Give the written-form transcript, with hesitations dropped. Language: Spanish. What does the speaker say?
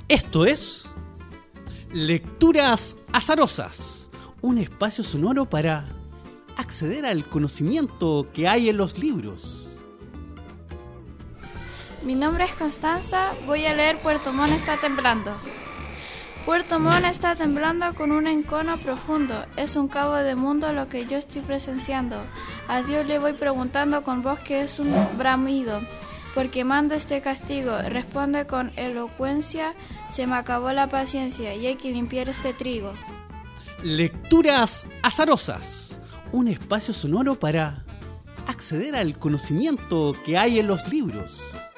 Esto es Lecturas Azarosas, un espacio sonoro para acceder al conocimiento que hay en los libros. Mi nombre es Constanza, voy a leer Puerto Montt está temblando. Puerto Montt está temblando con un encono profundo, es un cabo de mundo lo que yo estoy presenciando. A Dios le voy preguntando con voz que es un bramido, porque mando este castigo, responde con elocuencia, se me acabó la paciencia y hay que limpiar este trigo. Lecturas Azarosas, un espacio sonoro para acceder al conocimiento que hay en los libros.